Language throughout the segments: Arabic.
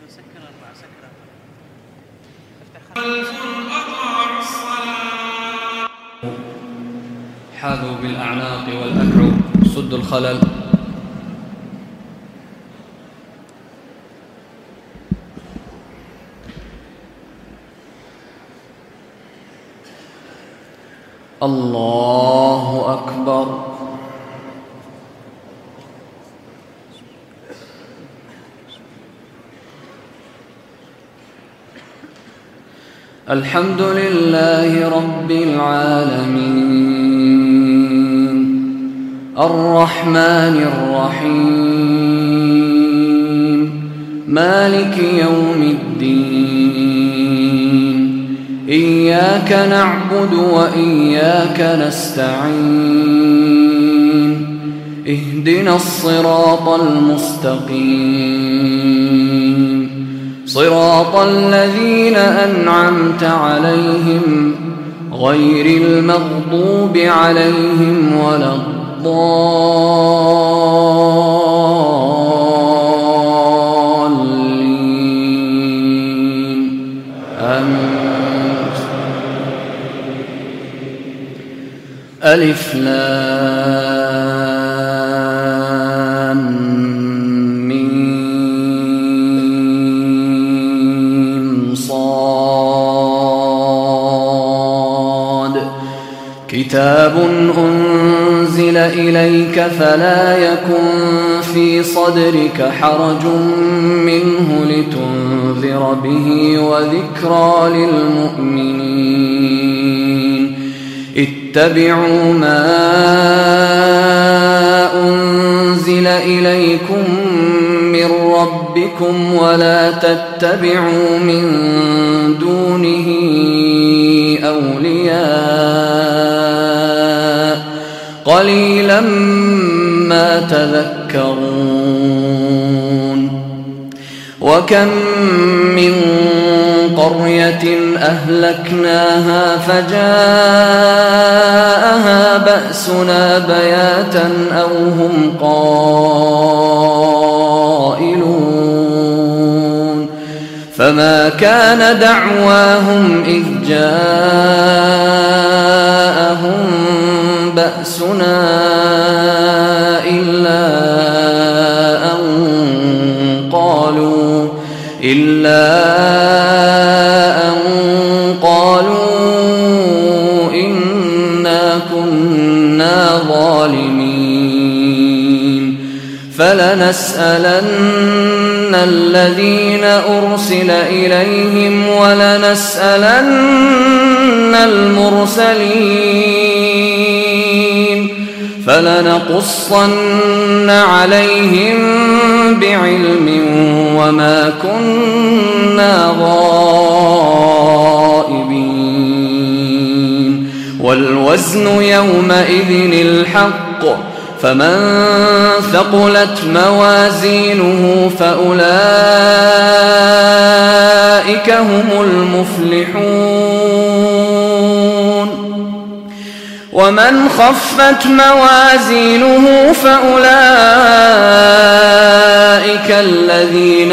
حاذوا بالأعناق والأكعب سدوا الخلل. الله أكبر. الحمد لله رب العالمين الرحمن الرحيم مالك يوم الدين إياك نعبد وإياك نستعين اهدنا الصراط المستقيم صراط الذين أنعمت عليهم غير المغضوب عليهم ولا الضالين آمين. ألف لام كتاب أنزل إليك فلا يكن في صدرك حرج منه لتنذر به وذكرى للمؤمنين اتبعوا ما أنزل إليكم من ربكم ولا تتبعوا من دونه أولياء قليلا ما تذكرون. وكم من قرية أهلكناها فجاءها بأسنا بياتا أو هم قائلون فما كان دعواهم إذ جاءهم بأسنا إلا أن قالوا إنا كنا ظالمين فلنسألن الذين أرسل إليهم ولنسألن المرسلين فلنقصن عليهم بعلم وما كنا غائبين والوزن يومئذ الحق فمن ثقلت موازينه فأولئك هم المفلحون ومن خفت موازينه فأولئك الذين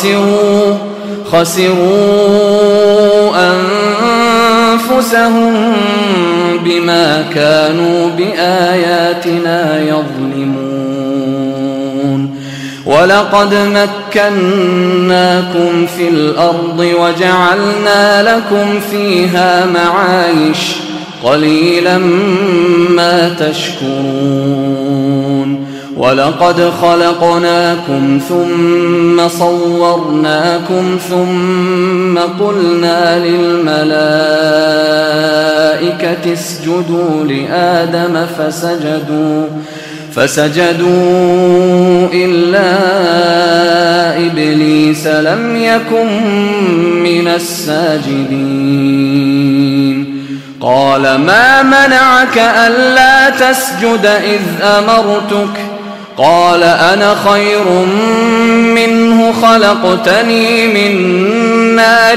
خسروا أنفسهم بما كانوا بآياتنا يظلمون. ولقد مكناكم في الأرض وجعلنا لكم فيها معايش قليلا ما تشكرون. ولقد خلقناكم ثم صورناكم ثم قلنا للملائكة اسجدوا لآدم فسجدوا إلا إبليس لم يكن من الساجدين. قال ما منعك ألا تسجد إذ أمرتك قال أنا خير منه خلقتني من نار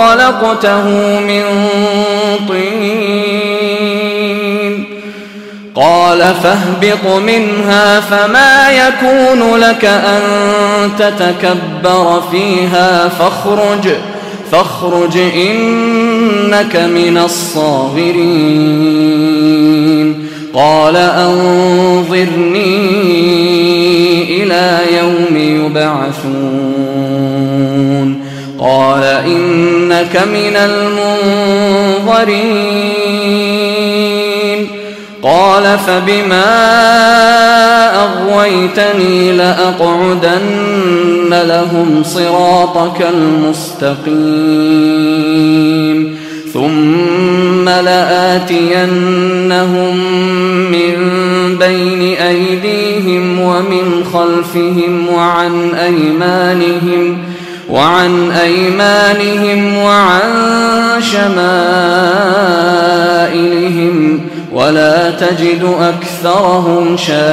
وخلقته من طين قال فاهبط منها فما يكون لك أن تتكبر فيها فاخرج إنك من الصاغرين قال أنظرني إلى يوم يبعثون قال إنك من المنظرين قال فبما أغويتني لأقعدن لهم صراطك المستقيم ثم لآتينهم من بين أيديهم ومن خلفهم وعن أيمانهم وعن شمائلهم ولا تجد أكثرهم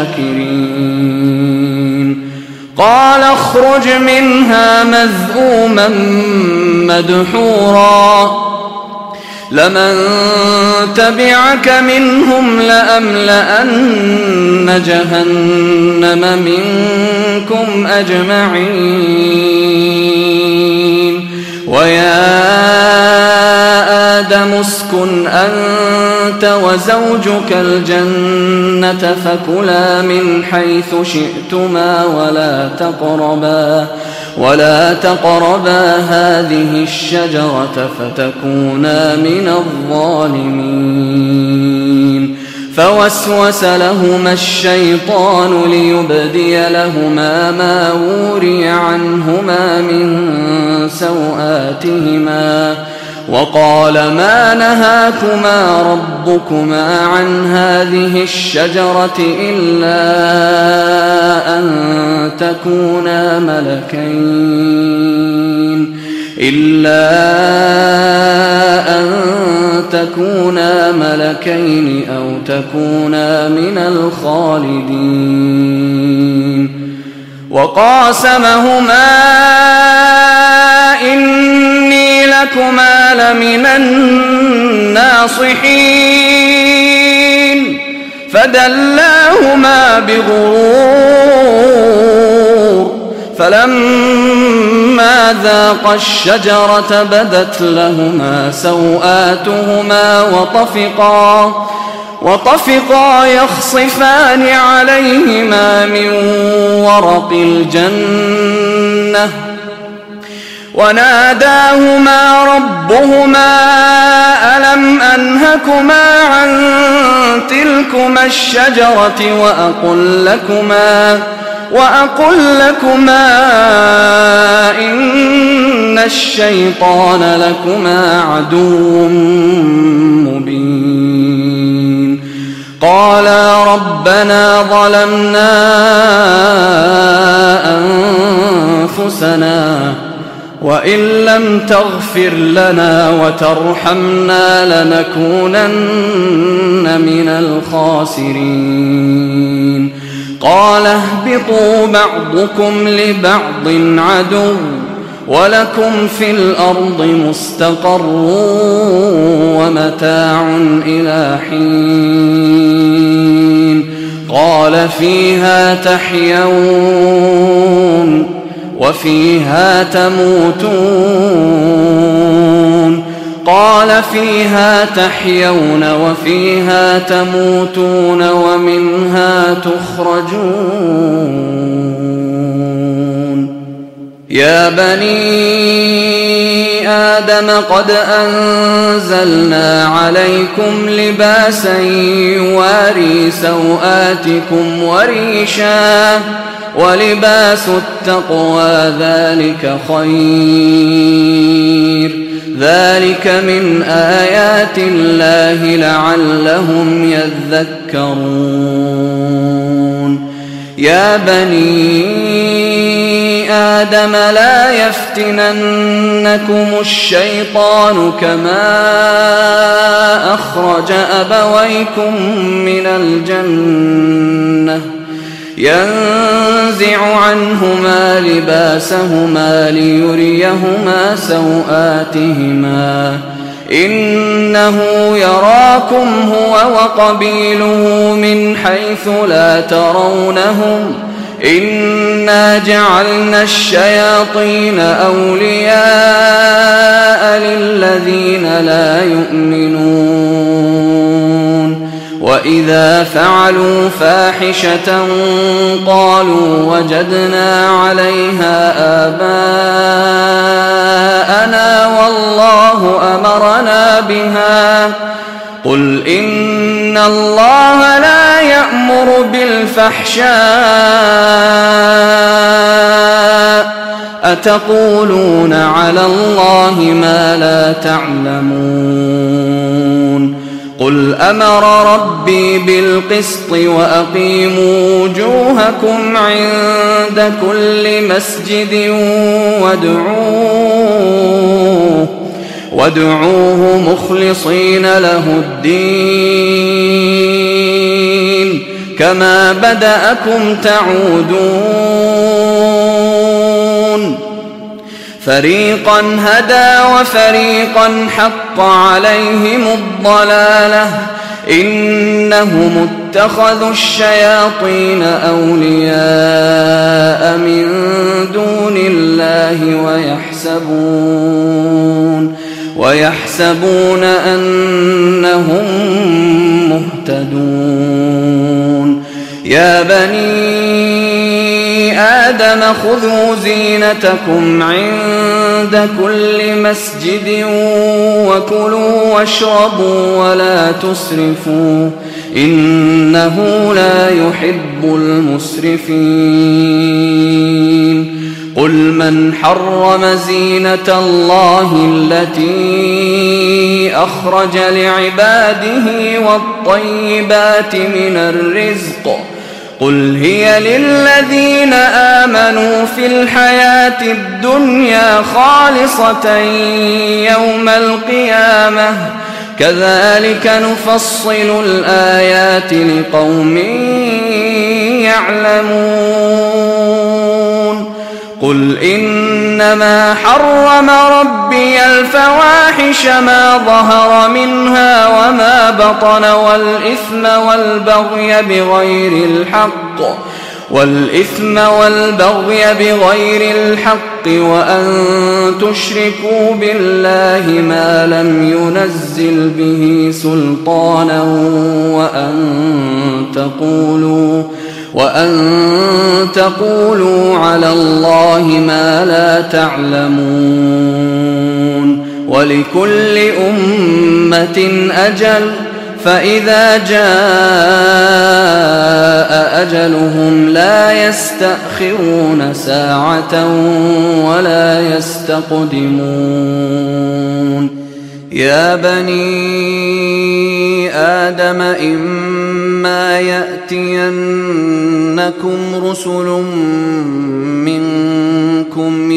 شاكرين قال اخرج منها مذءوما مدحورا لمن تبعك منهم لأملأن جهنم منكم أجمعين ويا آدم اسكن أنت وزوجك الجنة فكلا من حيث شئتما ولا تقربا هذه الشجرة فتكونا من الظالمين فوسوس لهما الشيطان ليبدي لهما ما وري عنهما من سوآتهما وقال ما نهاكما ربكما عن هذه الشجرة إلا أن تكونا ملكين أو تكونا من الخالدين وقاسمهما إني لكما لمن الناصحين فدلاهما بغرور فلما ذاقا الشجرة بدت لهما سوآتهما وطفقا يخصفان عليهما من ورق الجنة وناداهما ربهما ألم أنهكما عن تلكما الشجرة وأقل لكما إن الشيطان لكما عدو مبين قالا ربنا ظلمنا أنفسنا وإن لم تغفر لنا وترحمنا لنكونن من الخاسرين قال اهبطوا بعضكم لبعض عدو ولكم في الأرض مستقر ومتاع إلى حين قال فيها تحيون وفيها تموتون قال فيها تحيون وفيها تموتون ومنها تخرجون يا بني آدم قد أنزلنا عليكم لباسا يواري سوآتكم وريشا ولباس التقوى ذلك خير ذلك من آيات الله لعلهم يذكرون يا بني آدم لا يفتننكم الشيطان كما أخرج أبويكم من الجنة ينزع عنهما لباسهما ليريهما سوآتهما إنه يراكم هو وقبيله من حيث لا ترونهم إنا جعلنا الشياطين أولياء للذين لا يؤمنون وإذا فعلوا فاحشة قالوا وجدنا عليها آباءنا والله أمرنا بها قل إن الله لا يأمر بالفحشاء أتقولون على الله ما لا تعلمون قل أمر ربي بالقسط وأقيموا وجوهكم عند كل مسجد وادعوه مخلصين له الدين كما بدأكم تعودون فريقا هدى وفريقا حق عليهم الضلالة إنهم اتخذوا الشياطين أولياء من دون الله ويحسبون أنهم مهتدون يا بني آدم خذوا زينتكم عند كل مسجد وكلوا واشربوا ولا تسرفوا إنه لا يحب المسرفين قل من حرم زينة الله التي أخرج لعباده والطيبات من الرزق قل هي للذين آمنوا في الحياة الدنيا خالصة يوم القيامة كذلك نفصل الآيات لقوم يعلمون قل إنما حرم ربي الفواحش ما ظهر منها وما بطن والإثم والبغي بغير الحق وأن تشركوا بالله ما لم ينزل به سلطانا وأن تقولوا على الله ما لا تعلمون ولكل أمة أجل فإذا جاء أجلهم لا يستأخرون ساعة ولا يستقدمون يا بني آدم إما يأتينكم رسل منكم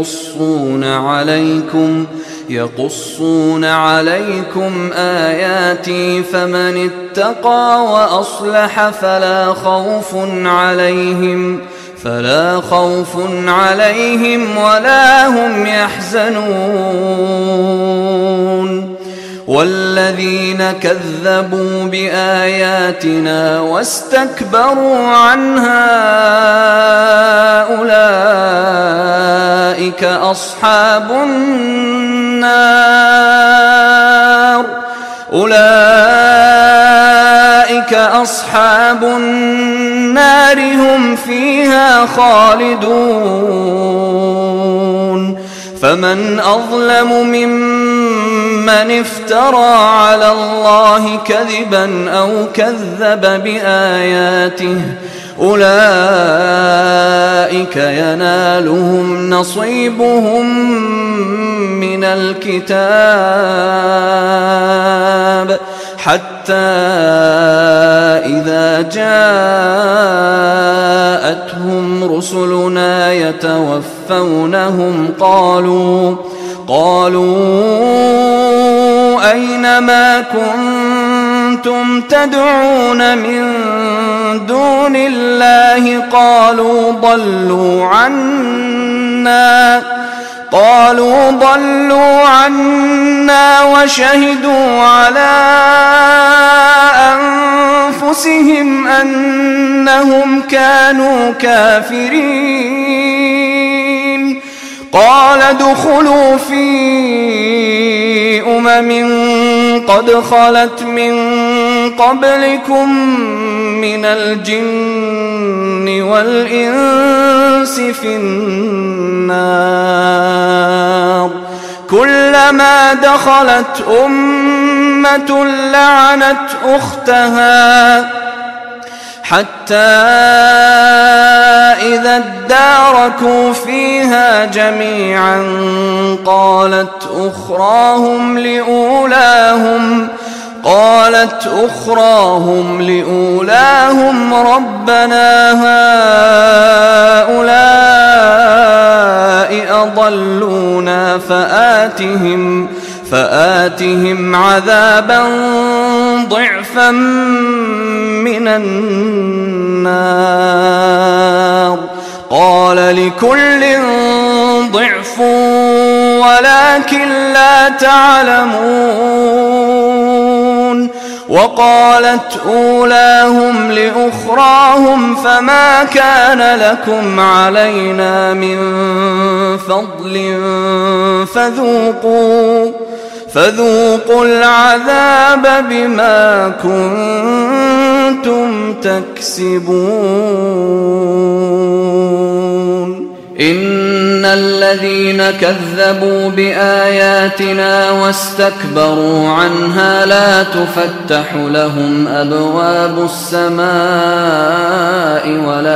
يقصون عليكم آياتي فمن اتقى وأصلح فلا خوف عليهم ولا هم يحزنون والذين كذبوا بآياتنا واستكبروا عنها أولئك أصحاب النار هم فيها خالدون فمن أظلم ممن افترى على الله كذبا أو كذب بآياته أولئك ينالهم نصيبهم من الكتاب حتى إذا جاءتهم رسلنا يتوفونهم قالوا أين ما كنتم تدعون من دون الله قالوا قالوا ضلوا عنا وشهدوا على أنفسهم أنهم كانوا كافرين. قال ادخلوا في قد خلت من قبلكم من الجن والإنس في النار كلما دخلت أمة لعنت أختها حتى إذا اداركوا فيها جميعا قالت أخراهم لأولاهم ربنا هؤلاء أضلونا فآتهم عذابا ضعفا من النار. قال لكل ضعف ولكن لا تعلمون. وقالت أولاهم لأخراهم فما كان لكم علينا من فضل فذوقوا العذاب بما كنتم تكسبون. إن الذين كذبوا بآياتنا واستكبروا عنها لا تفتح لهم أبواب السماء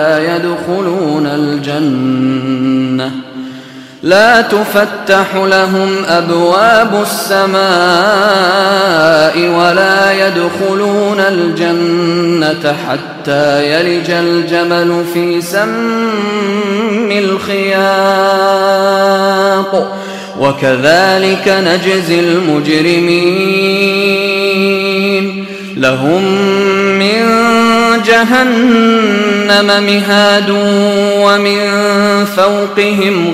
ولا يدخلون الجنة حتى يلج الجمل في سم الخياط وكذلك نجزي المجرمين. لهم من جهنم مهاد ومن فوقهم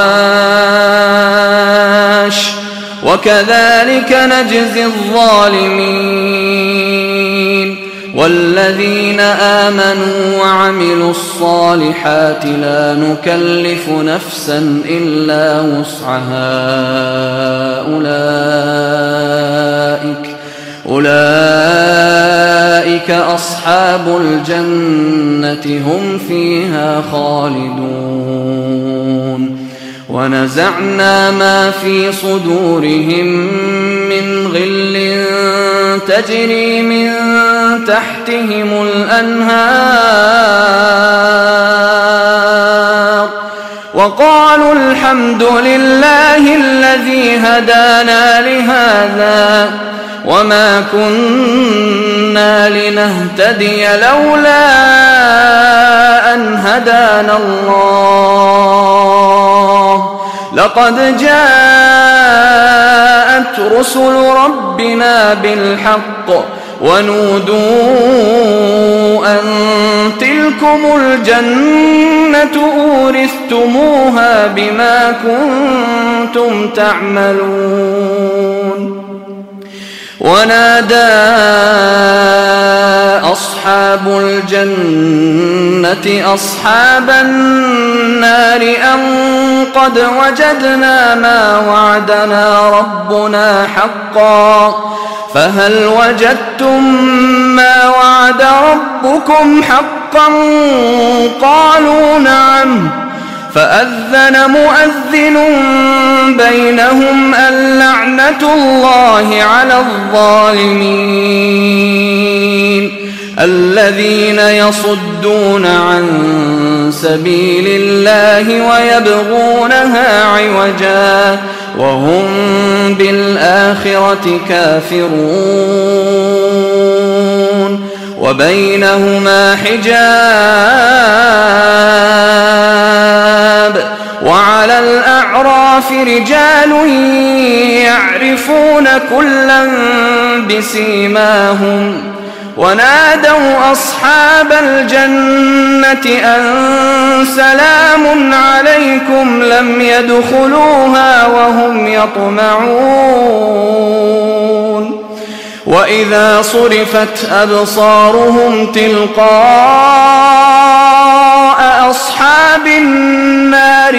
غواش وكذلك نجزي الظالمين. والذين آمنوا وعملوا الصالحات لا نكلف نفسا إلا وسعها أولئك أصحاب الجنة هم فيها خالدون. ونزعنا ما في صدورهم من غل تجري من تحتهم الأنهار وقالوا الحمد لله الذي هدانا لهذا وما كنا لنهتدي لولا أن هدانا الله لقد جاءت رسل ربنا بالحق ونودوا أن تلكم الجنة أورثتموها بما كنتم تعملون. ونادى أصحاب الجنة أصحاب النار أن قد وجدنا ما وعدنا ربنا حقا فهل وجدتم ما وعد ربكم حقا قالوا نعم فأذن مؤذن بينهم اللعنة الله على الظالمين الذين يصدون عن سبيل الله ويبغونها عوجا وهم بالآخرة كافرون وبينهما حجاب وعلى الأعراف رجال يعرفون كلا بسيماهم ونادوا أصحاب الجنة أن سلام عليكم لم يدخلوها وهم يطمعون وإذا صرفت أبصارهم تلقاء أصحاب النار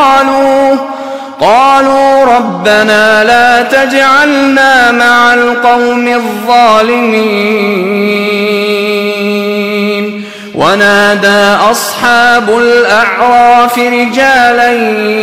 قالوا ربنا لا تجعلنا مع القوم الظالمين ونادى أصحاب الأعراف رجالا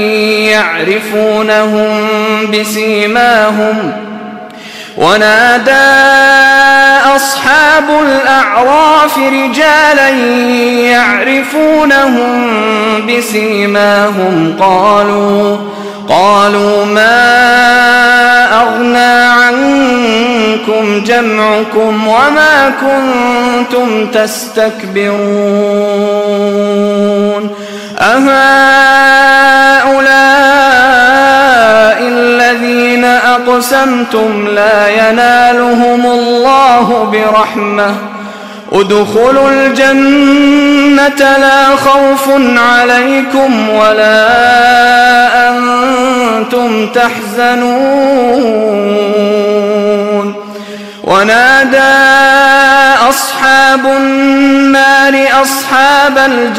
يعرفونهم بسيماهم قالوا ما أغنى عنكم جمعكم وما كنتم تستكبرون أهؤلاء الذين أقسمتم لا ينالهم الله برحمة ادخلوا الجنة لا خوف عليكم ولا أنتم تحزنون ونادى أصحاب النار أصحاب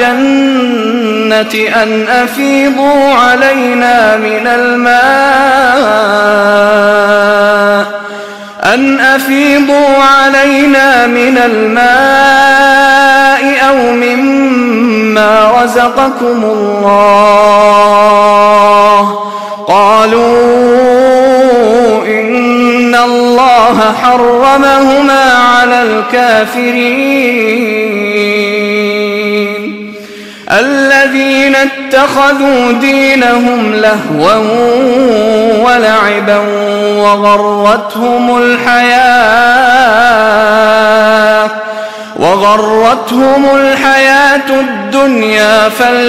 الجنة أن أفيضوا علينا من الماء أو مما رزقكم الله قالوا إن الله حرمهما على الكافرين الذين اتخذوا دينهم لهوا ولعبا وغرتهم الحياة الدنيا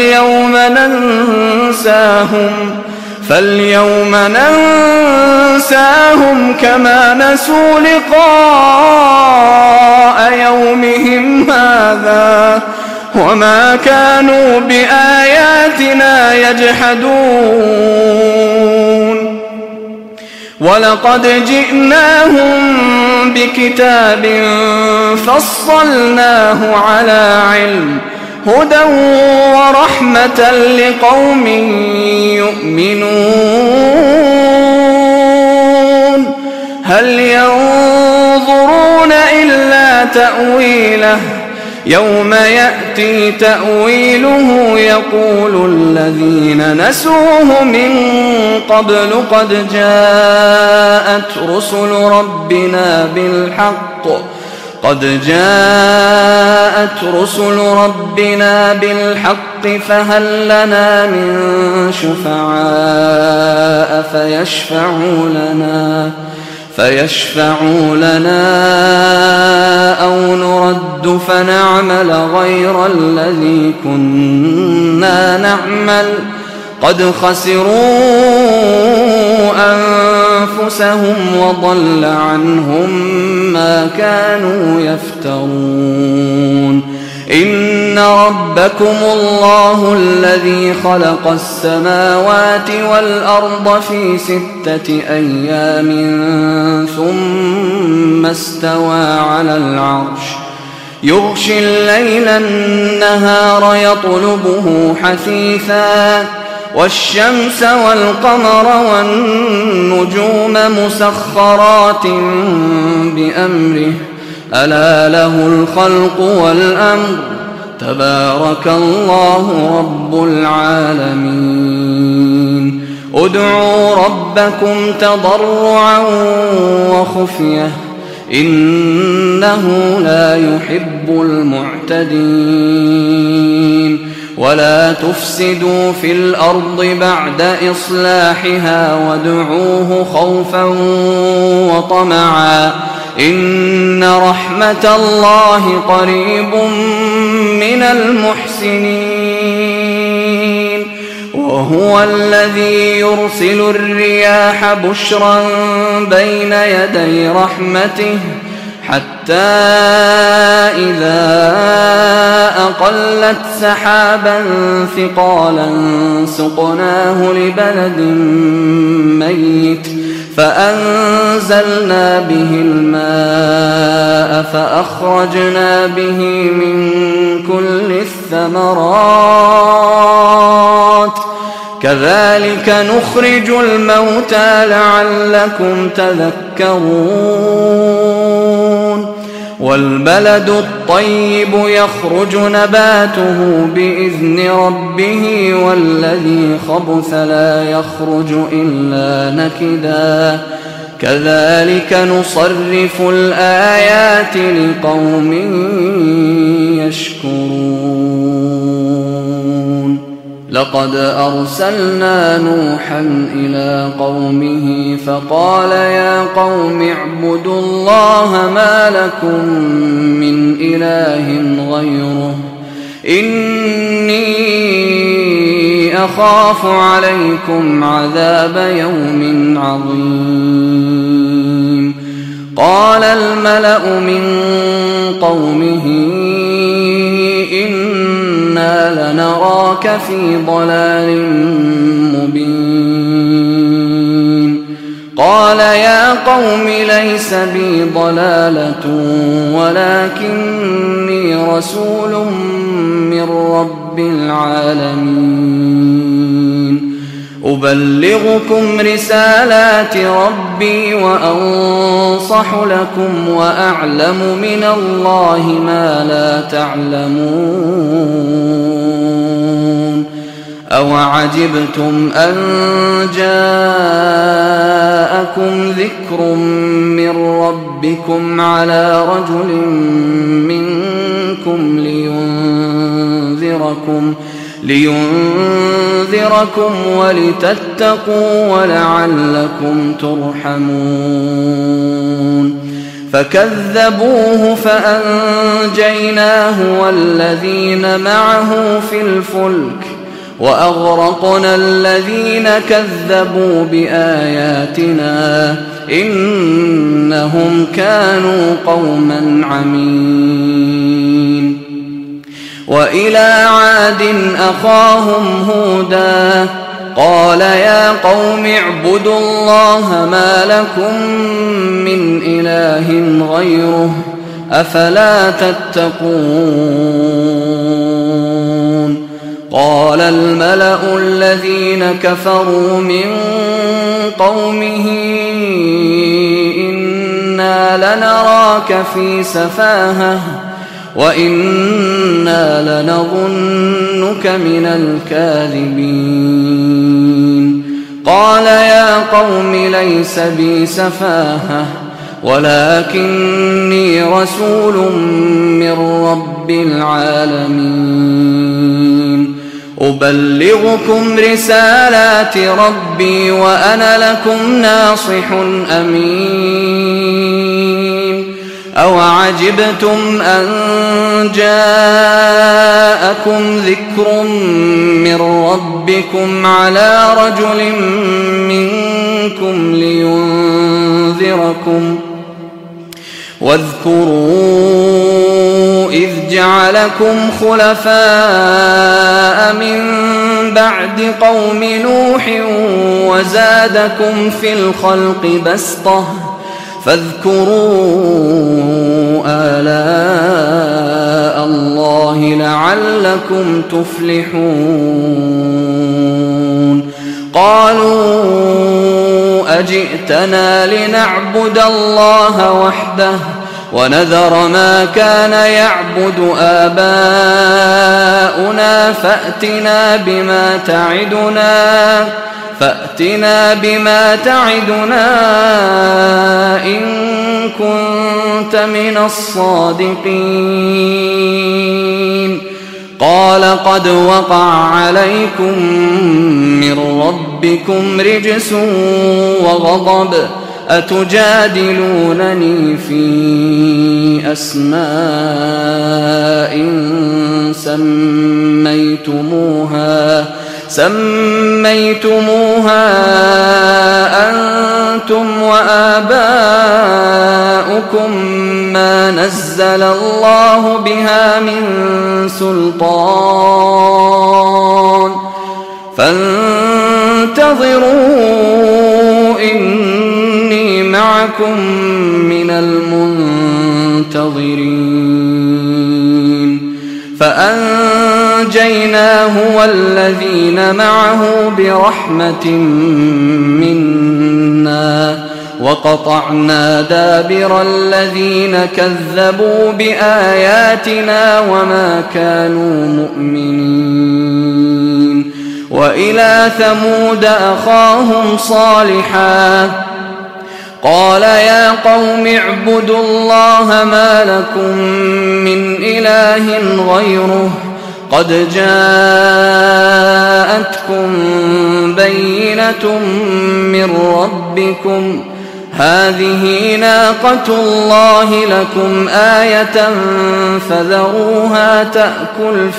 فاليوم ننساهم كما نسوا لقاء يومهم هذا وما كانوا بآياتنا يجحدون ولقد جئناهم بكتاب فصلناه على علم هدى ورحمة لقوم يؤمنون هل ينظرون إلا تأويله يوم يأتي تأويله يقول الذين نسوه من قبل قد جاءت رسل ربنا بالحق فهل لنا من شفعاء فيشفعوا لنا أو نرد فنعمل غير الذي كنا نعمل قد خسروا أنفسهم وضل عنهم ما كانوا يفترون إن ربكم الله الذي خلق السماوات والأرض في 6 أيام ثم استوى على العرش يغشي الليل النهار يطلبه حثيثا والشمس والقمر والنجوم مسخرات بأمره ألا له الخلق والأمر تبارك الله رب العالمين ادعوا ربكم تضرعا وخفية إنه لا يحب المعتدين ولا تفسدوا في الأرض بعد إصلاحها وادعوه خوفا وطمعا إن رحمة الله قريب من المحسنين وهو الذي يرسل الرياح بشرا بين يدي رحمته حتى إذا أقلت سحابا ثقالا سقناه لبلد ميت فأنزلنا به الماء فأخرجنا به من كل الثمرات كذلك نخرج الموتى لعلكم تذكرون والبلد الطيب يخرج نباته بإذن ربه والذي خبث لا يخرج إلا نكدا كذلك نصرف الآيات لقوم يشكرون لقد أرسلنا نوحا إلى قومه فقال يا قوم اعبدوا الله ما لكم من إله غيره إني أخاف عليكم عذاب يوم عظيم قال الملأ من قومه إنا لنراك في ضلال مبين قال يا قوم ليس بي ضلالة ولكني رسول من رب العالمين أبلغكم رسالات ربي وأنصح لكم وأعلم من الله ما لا تعلمون أوعجبتم أن جاءكم ذكر من ربكم على رجل منكم لينذركم ولتتقوا ولعلكم ترحمون فكذبوه فأنجيناه والذين معه في الفلك وأغرقنا الذين كذبوا بآياتنا إنهم كانوا قوما عمين وإلى عاد أخاهم هودا قال يا قوم اعبدوا الله ما لكم من إله غيره أفلا تتقون قال الملأ الذين كفروا من قومه إنا لنراك في سفاهة وإنا لنظنك من الكاذبين قال يا قوم ليس بي سفاهة ولكني رسول من رب العالمين أبلغكم رسالات ربي وأنا لكم ناصح أمين أوعجبتم أن جاءكم ذكر من ربكم على رجل منكم لينذركم واذكروا إذ جعلكم خلفاء من بعد قوم نوح وزادكم في الخلق بسطة فاذكروا آلاء الله لعلكم تفلحون قالوا أجئتنا لنعبد الله وحده ونذر ما كان يعبد آباؤنا فأتنا بما تعدنا إن كنت من الصادقين قال قد وقع عليكم من ربكم رجس وغضب أتجادلونني في أسماء سميتموها أنتم وآباؤكم ما نزل الله بها من سلطان فانتظروا إني معكم من المنتظرين فأنجيناه والذين معه برحمة منا وقطعنا دابر الذين كذبوا بآياتنا وما كانوا مؤمنين. وإلى ثمود أخاهم صالحا قال يا قوم اعبدوا الله ما لكم من إله غيره قد جاءتكم بينة من ربكم هذه ناقة الله لكم آية فذروها تأكل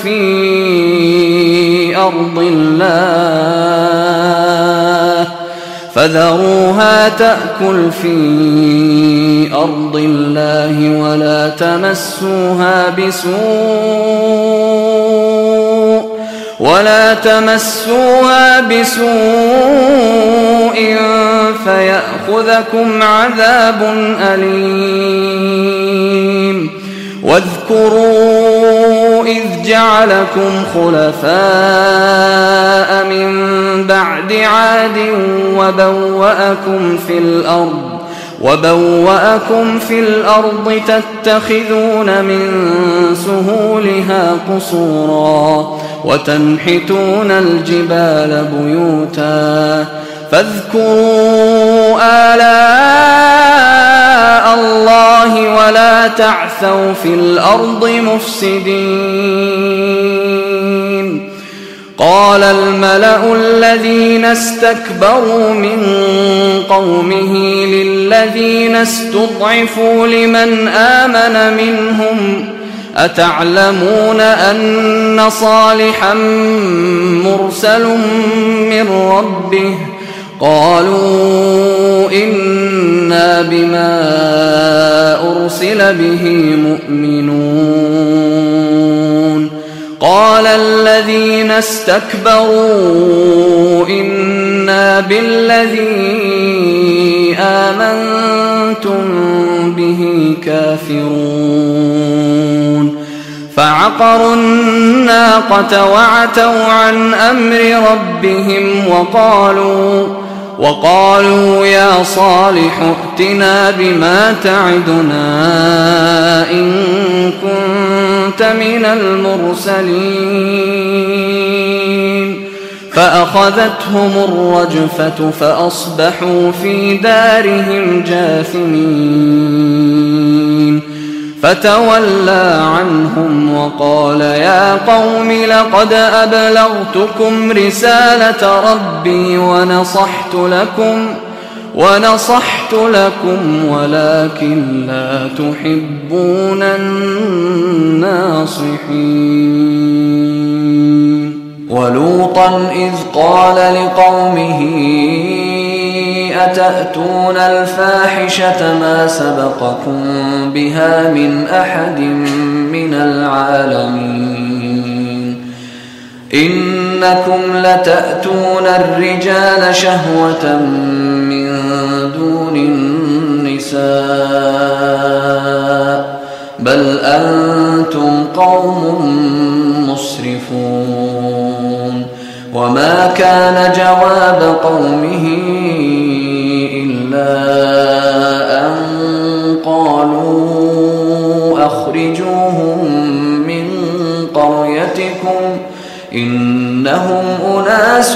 في أرض الله ولا تمسوها بسوء فيأخذكم عذاب أليم. واذكروا إذ جعلكم خلفاء من بعد عاد وبوأكم في الأرض تتخذون من سهولها قصورا وتنحتون الجبال بيوتا فاذكروا آلاء الله ولا تعثوا في الأرض مفسدين. قال الملأ الذين استكبروا من قومه للذين استضعفوا لمن آمن منهم أتعلمون أن صالحا مرسل من ربه قالوا إنا بما أرسل به مؤمنون. قال الذين استكبروا إنا بالذي آمنتم به كافرون. فعقروا الناقة وعتوا عن أمر ربهم وقالوا يا صالح ائتنا بما تعدنا إن كنت من المرسلين. فأخذتهم الرجفة فأصبحوا في دارهم جاثمين. فتولى عنهم وقال يا قوم لقد أبلغتكم رسالة ربي ونصحت لكم ولكن لا تحبون الناصحين. ولوطا إذ قال لقومه أتأتون الفاحشة ما سبقكم بها من أحد من العالمين إنكم لتأتون الرجال شهوة من دون النساء بل أنتم قوم مسرفون. وما كان جواب قومه إلا أن قالوا أخرجوهم من قريتكم إنهم أناس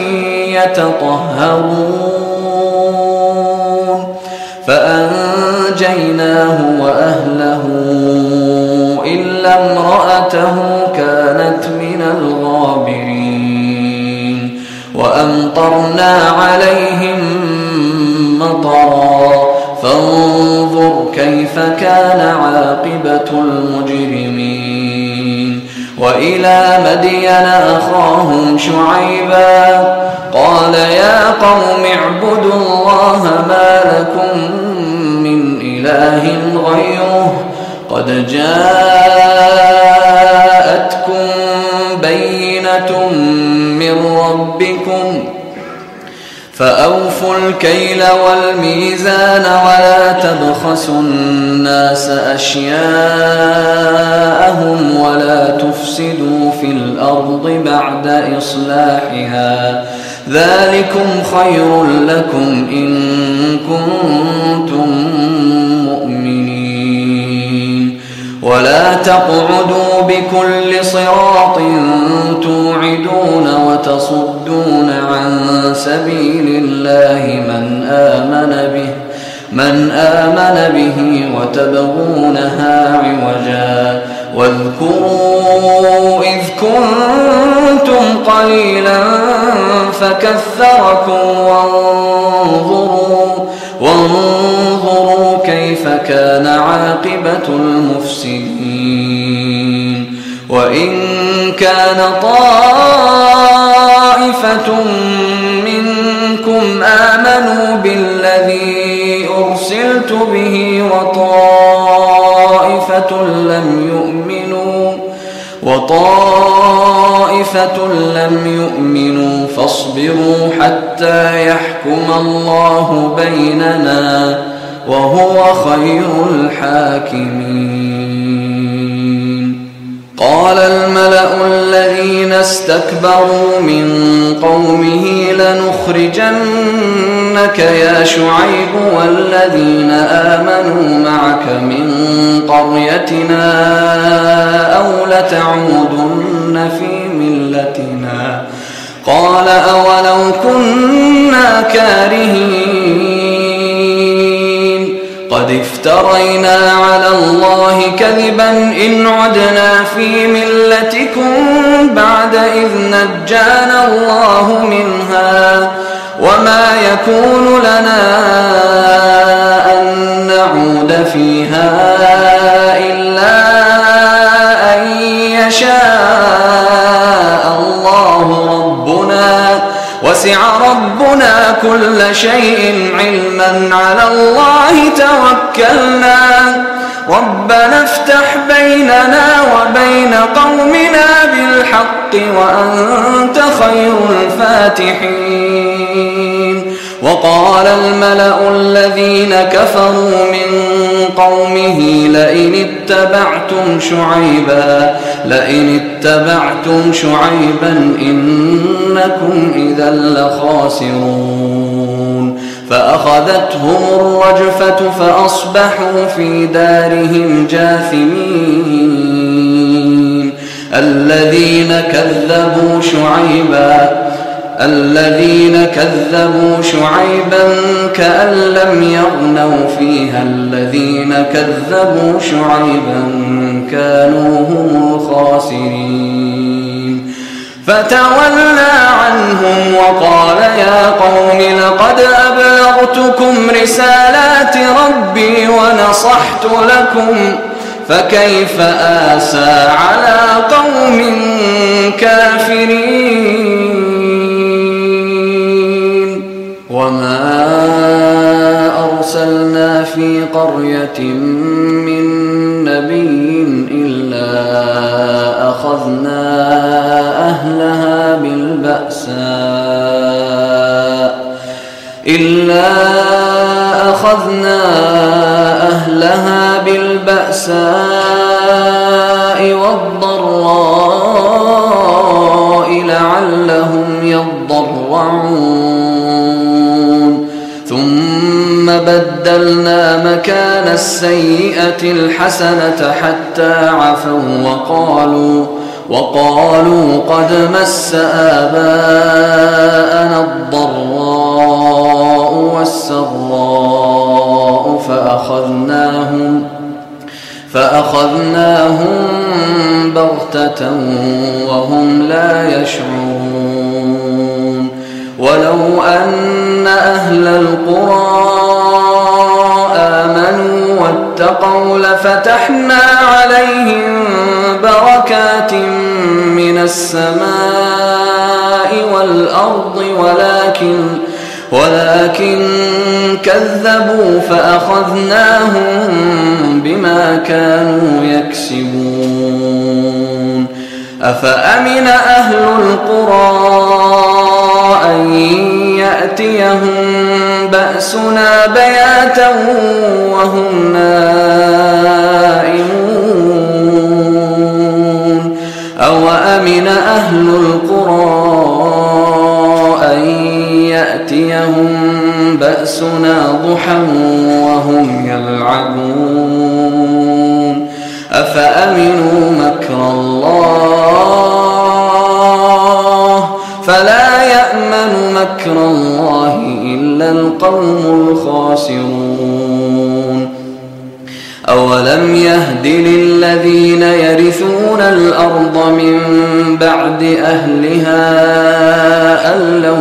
يتطهرون. فأنجيناه وأهله إلا امرأته كانت من الغابرين. وأمطرنا عليهم مطرا فانظر كيف كان عاقبة المجرمين. وإلى مدين أخاهم شعيبا قال يا قوم اعبدوا الله ما لكم من إله غيره قد جاءتكم بينة من ربكم فأوفوا الكيل والميزان ولا تبخسوا الناس أشياءهم ولا تفسدوا في الأرض بعد إصلاحها ذلكم خير لكم إن كنتم مؤمنين ولا تقعدوا بكل صراط توعدون وتصدون عن سبيل الله من آمن به وتبغونها عوجا واذكروا إذ كنتم قليلا فكثركم وانظروا كيف كان عاقبة المفسدين وإن كان طائفة منكم آمنوا بالذي أرسلت به وطائفة لم يؤمنوا فاصبروا حتى يحكم الله بيننا وهو خير الحاكمين. قال الملأ الذين استكبروا من قومه لنخرجنك يا شعيب والذين آمنوا معك من قريتنا أو لتعودن في ملتنا قال أولو كنا كارهين قد افترينا على الله كذبا إن عدنا في ملتكم بعد إذ نجانا الله منها وما يكون لنا أن نعود فيها إلا أن يشاء الله ربنا وسع ربنا كل شيء علما على الله توكلنا ربنا افتح بيننا وبين قومنا بالحق وأنت خير الفاتحين. وقال الملأ الذين كفروا من قومه لئن اتبعتم شعيبا إنكم إذا لخاسرون فأخذتهم الرجفة فأصبحوا في دارهم جاثمين. الذين كذبوا شعيبا كأن لم يغنوا فيها الذين كذبوا شعيبا كانوا هم الخاسرين. فتولى عنهم وقال يا قوم لقد أبلغتكم رسالات ربي ونصحت لكم فكيف آسى على قوم كافرين. وما أرسلنا في قرية من نبي إلا أخذنا أهلها بالبأساء والضراء لعلهم يضرعون ثم بدلنا مكان السيئة الحسنة حتى عفوا وقالوا قد مس آباءنا الضراء والسراء فأخذناهم بغتة وهم لا يشعرون. ولو أن أهل القرى آمنوا واتقوا لفتحنا عليهم بركات من السماء والأرض ولكن كذبوا فأخذناهم بما كانوا يكسبون. أفأمن أهل القرى أن يأتيهم بأسنا بياتا وهم نائمون أوأمن أهل القرى أن يأتيهم بأسنا ضحى وهم يلعبون أفأمنوا مكر الله فلا يأمن مكر الله إلا القوم الخاسرون. أولم يهد للذين يرثون الأرض من بعد أهلها أن لو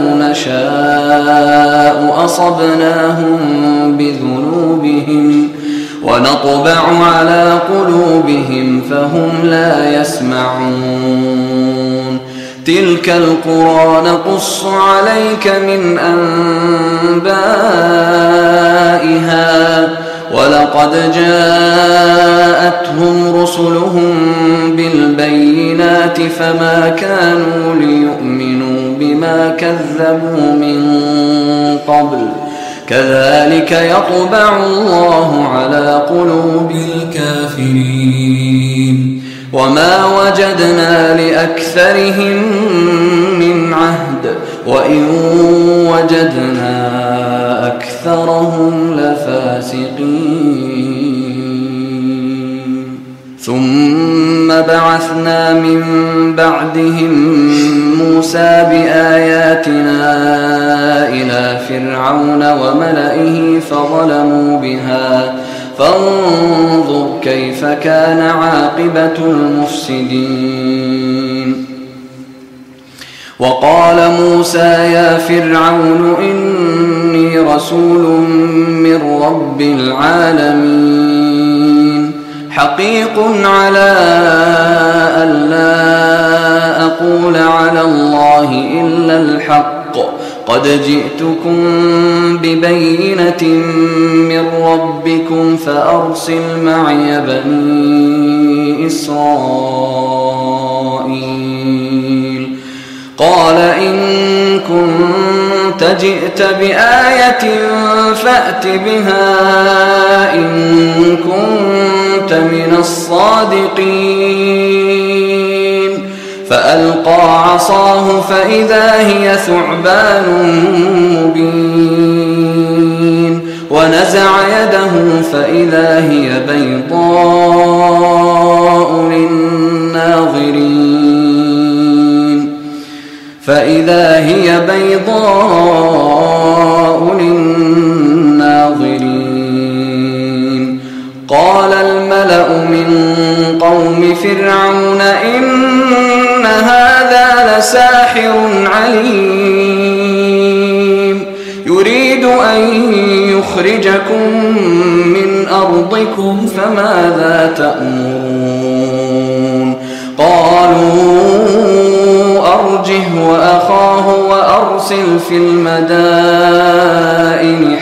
نشاء أصبناهم بذنوبهم ونطبع على قلوبهم فهم لا يسمعون. تلك القرى نقص عليك من أنبائها ولقد جاءتهم رسلهم بالبينات فما كانوا ليؤمنوا بما كذبوا من قبل كذلك يطبع الله على قلوب الكافرين. وما وجدنا لأكثرهم من عهد وإن وجدنا أكثرهم لفاسقين. ثم بعثنا من بعدهم موسى بآياتنا إلى فرعون وملئه فظلموا بها فانظر كيف كان عاقبة المفسدين. وقال موسى يا فرعون إني رسول من رب العالمين حقيق على ألا أقول على الله إلا الحق قد جئتكم ببينة من ربكم فأرسل معي بني إسرائيل. قال إن كنت جئت بآية فأت بها إن كنت من الصادقين. فألقى عصاه فإذا هي ثعبان مبين ونزع يده فإذا هي بيضاء للناظرين. قال الملأ من قوم فرعون إن هذا لساحر عليم يريد أن يخرجكم من أرضكم فماذا تأمرون. قالوا أرجه وأخاه وأرسل في المدائن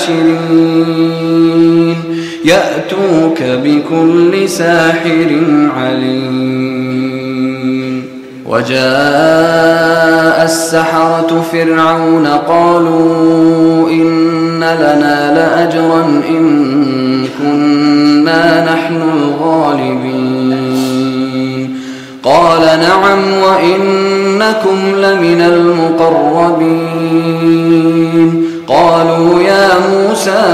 حاشرين يأتوك بكل ساحر عليم. وجاء السحرة فرعون قالوا إن لنا لأجرا إن كنا نحن الغالبين. قال نعم وإنكم لمن المقربين. قالوا يا موسى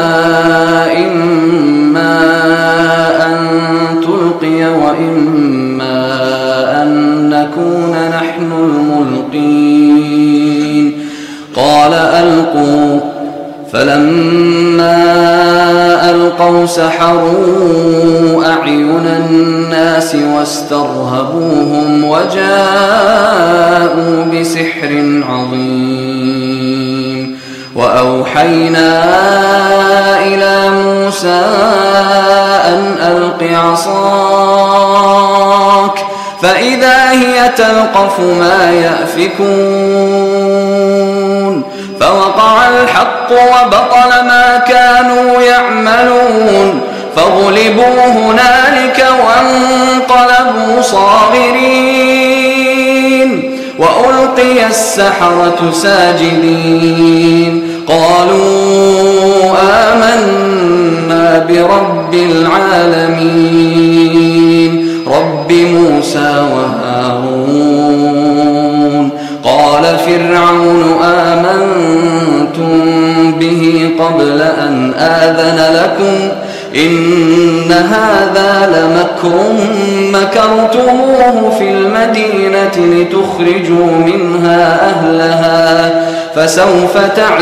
إما أن تلقي وإما أن نكون نحن الملقين. قال ألقوا فلما ألقوا سحروا أعين الناس واسترهبوهم وجاءوا بسحر عظيم. وأوحينا إلى موسى أن ألق عصاك فإذا هي تلقف ما يأفكون فوقع الحق وبطل ما كانوا يعملون فغلبوا هنالك وانقلبوا صاغرين وألقي السحرة ساجدين قالوا آمنا برب العالمين رب موسى وهارون قال فرعون آمنتم به قبل أن آذن لكم إن هذا لمكر مكرتموه في المدينة لتخرجوا منها أهلها فسوف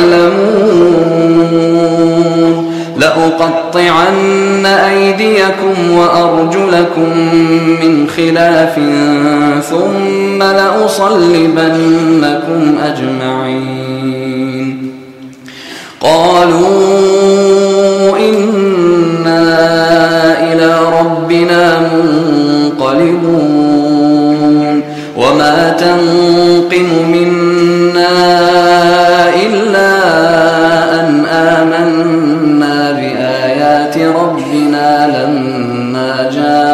تعلمون لأقطعن أيديكم وأرجلكم من خلاف ثم لأصلبنكم أجمعين قالوا إنا إلى ربنا منقلبون وما تنقم منا إلا أن آمنا بآيات ربنا لما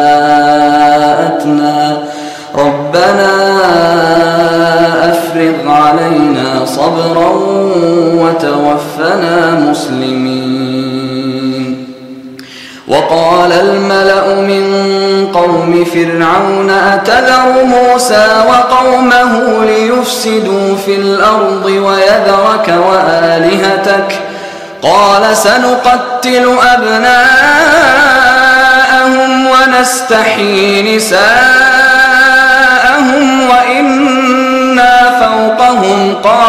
جاءتنا ربنا أفرغ علينا صبرا وتوفنا مسلمين وقال الملأ من قوم فرعون أتذر موسى وقومه ليفسدوا في الأرض ويذرك وآلهتك قال سنقتل أبناءهم ونستحيي نساءهم وإنا فوقهم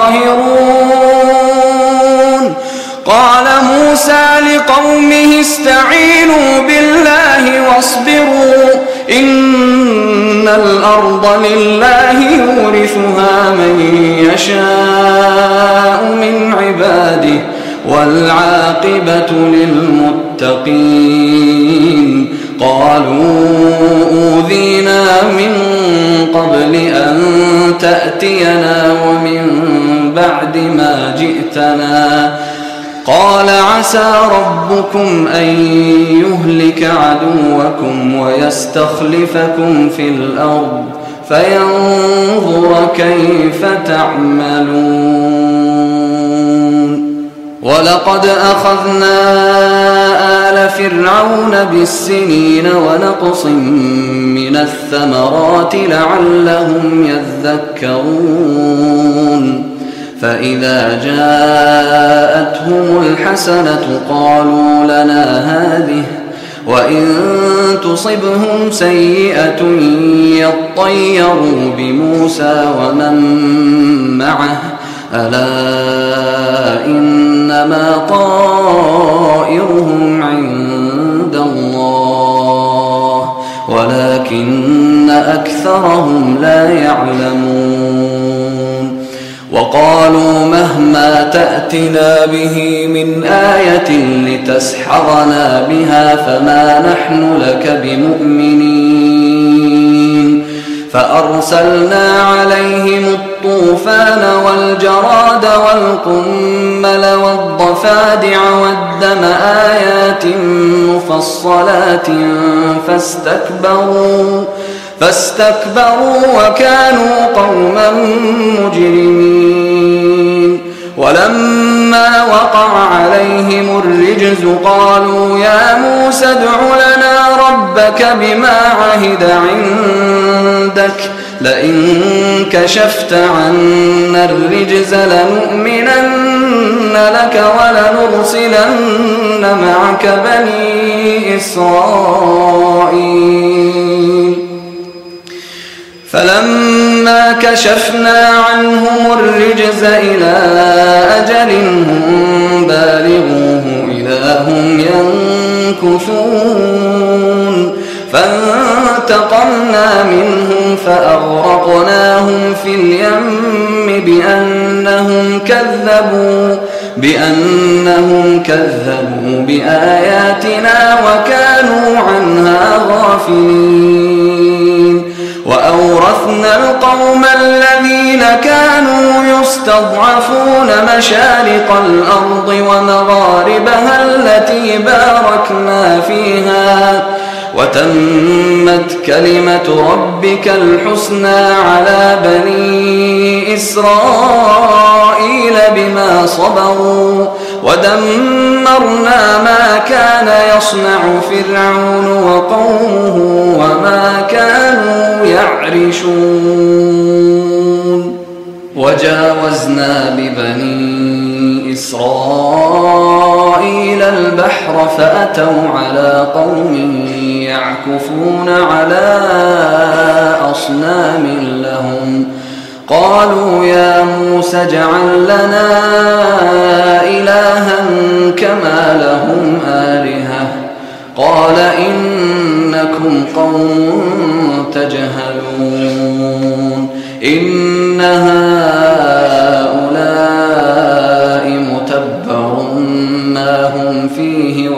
قاهرون قال موسى لقومه استعينوا بالله واصبروا إن الأرض لله يورثها من يشاء من عباده والعاقبة للمتقين قالوا أوذينا من قبل أن تأتينا ومن بعد ما جئتنا قال عسى ربكم أن يهلك عدوكم ويستخلفكم في الأرض فينظر كيف تعملون ولقد أخذنا آل فرعون بالسنين ونقص من الثمرات لعلهم يذكرون فإذا جاءتهم الحسنة قالوا لنا هذه وإن تصبهم سيئة يطيروا بموسى ومن معه ألا إنما طائرهم عند الله ولكن أكثرهم لا يعلمون وقالوا مهما تأتنا به من آية لتسحرنا بها فما نحن لك بمؤمنين فأرسلنا عليهم الطوفان والجراد والقمل والضفادع والدم آيات مفصلات فاستكبروا وكانوا قوما مجرمين ولما وقع عليهم الرجز قالوا يا موسى ادع لنا ربك بما عهد عندك لئن كشفت عنا الرجز لنؤمنن لك ولنرسلن معك بني إسرائيل فلما كشفنا عنهم الرجز إلى أجل هم بالغوه إذا هم ينكثون فانتقمنا منهم فأغرقناهم في اليم بأنهم كذبوا بآياتنا وكانوا عنها غافلين وأورثنا القوم الذين كانوا يستضعفون مشارق الأرض ومغاربها التي باركنا فيها وتمت كلمة ربك الحسنى على بني إسرائيل بما صبروا ودمرنا ما كان يصنع فرعون وقومه وما كانوا يعرشون وجاوزنا ببني إسرائيل البحر فأتوا على قوم يعكفون على أصنام لهم قالوا يا موسى اجعل لنا إلها كما لهم آلهة قال إنكم قوم تجهلون إن هؤلاء متبر ما هم فيه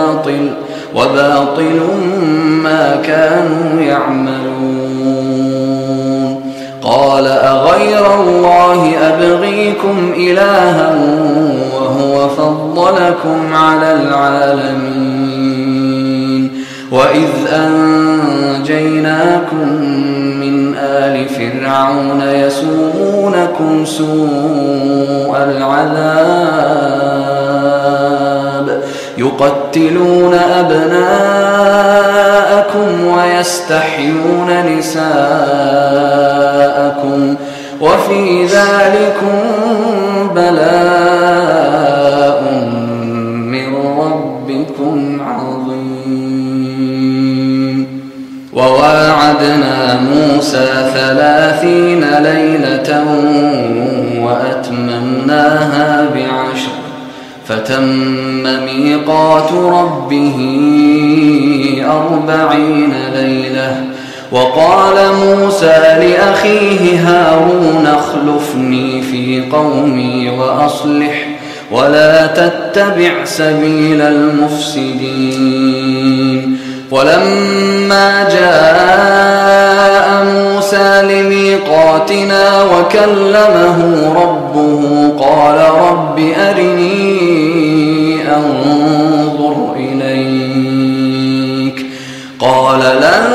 وباطل ما كانوا يعملون قال أغير الله أبغيكم إلها وهو فضلكم على العالمين وإذ أنجيناكم من آل فرعون يسومونكم سوء العذاب يقتلون أبناءكم ويستحيون نساءكم وفي ذلكم بلاء من ربكم عظيم وواعدنا موسى 30 ليلة وأتممناها ب10 فتم ميقات ربه 40 ليلة وقال موسى لأخيه هارون اخلفني في قومي وأصلح ولا تتبع سبيل المفسدين ولما جاء موسى لميقاتنا وكلمه ربه قال رب أرني أنظر إليك قال لن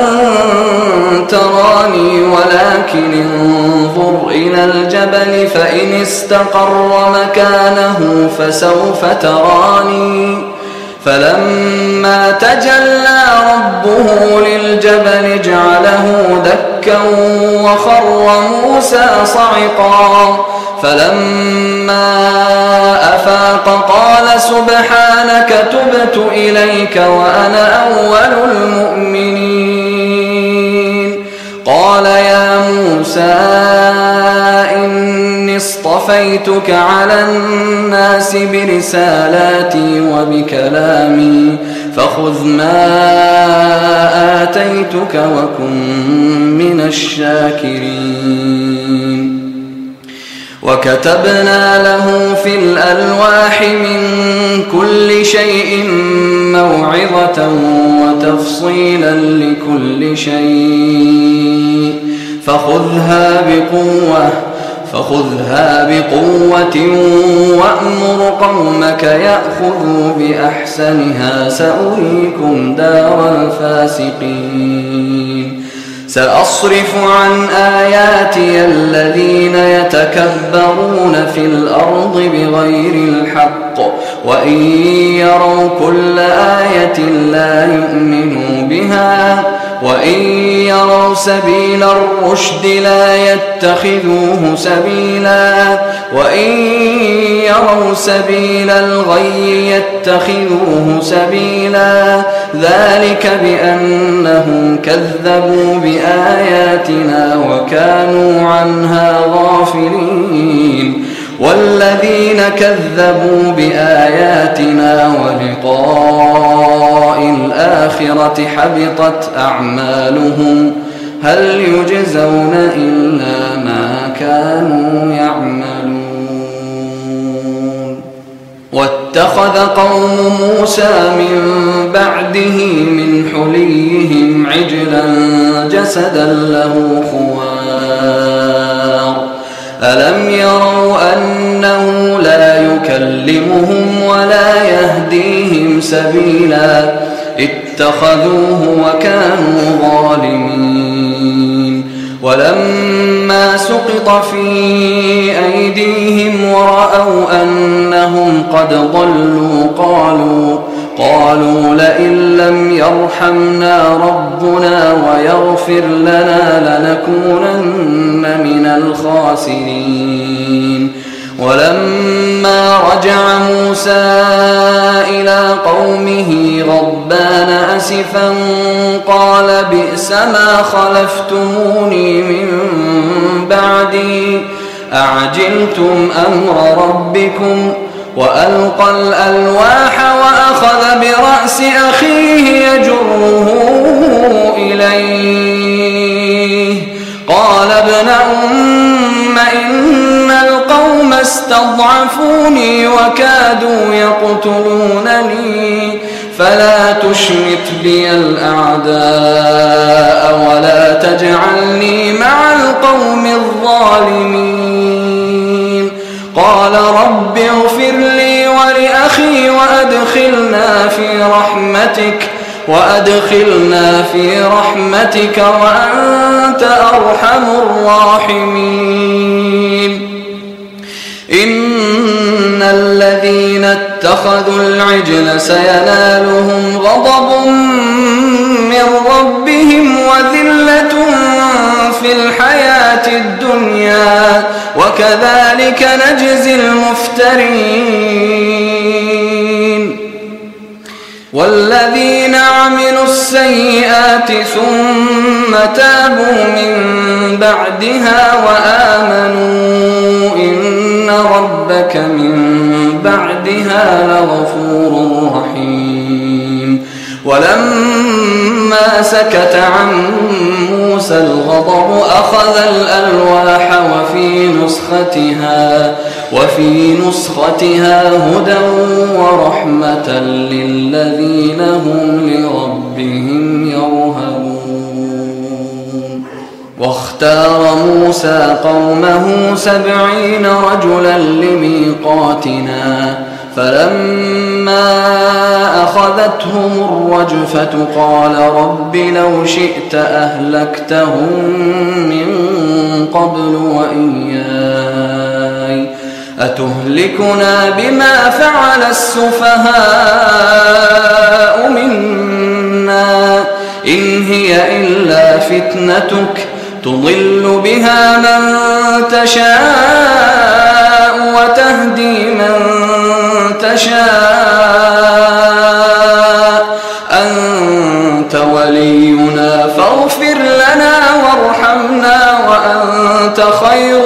تراني ولكن انظر إلى الجبل فإن استقر مكانه فسوف تراني فلما تجلى ربه للجبل جعله دكا وخر موسى صعقا فلما أفاق قال سبحانك تبت إليك وأنا أول المؤمنين قال يا موسى إني اصطفيتك على الناس برسالاتي وبكلامي فخذ ما آتيتك وكن من الشاكرين وكتبنا له في الألواح من كل شيء موعظة وتفصيلا لكل شيء فخذها بقوة وأمر قومك يأخذوا بأحسنها سأريكم دار الفاسقين سأصرف عن آياتي الذين يتكبرون في الأرض بغير الحق وإن يروا كل آية لا يؤمنوا بها وإن يروا سبيل الرشد لا يتخذوه سبيلا وإن يروا سبيل الغي يتخذوه سبيلا ذلك بأنهم كذبوا بآياتنا وكانوا عنها غافلين والذين كذبوا بآياتنا ولقاء الآخرة حبطت أعمالهم هل يجزون إلا ما كانوا يعملون واتخذ قوم موسى من بعده من حليهم عجلا جسدا له خوار ألم يروا أنه لا يكلمهم ولا يهديهم سبيلا اتخذوه وكانوا ظالمين ولما سقط في أيديهم ورأوا أنهم قد ضلوا قالوا لئن لم يرحمنا ربنا ويغفر لنا لنكونن من الخاسرين ولما رجع موسى إلى قومه غضبان أسفا قال بئس ما خلفتموني من بعدي أعجلتم أمر ربكم وألقى الألواح وأخذ برأس أخيه يجره إليه قال ابن أم إن القوم استضعفوني وكادوا يقتلونني فلا تشمت بي الأعداء ولا تجعلني مع القوم الظالمين قال رب اغفر لي ولأخي وأدخلنا في رحمتك وأنت أرحم الراحمين إن الذين اتخذوا العجل سينالهم غضب من ربهم وذلة في الحياة الدنيا وكذلك نجزي المفترين والذين عملوا السيئات ثم تابوا من بعدها وآمنوا إن ربك من بعدها لغفور رحيم ولما سكت عن موسى الغضب أخذ الألواح وفي نسختها هدى ورحمة للذين هم لربهم يرهبون واختار موسى قومه 70 رجلا لميقاتنا فلما أخذتهم الرجفة قال رب لو شئت أهلكتهم من قبل وإياي أتهلكنا بما فعل السفهاء منا إن هي إلا فتنتك تضل بها من تشاء وتهدي من تشاء أنت ولينا فاغفر لنا وارحمنا وأنت خير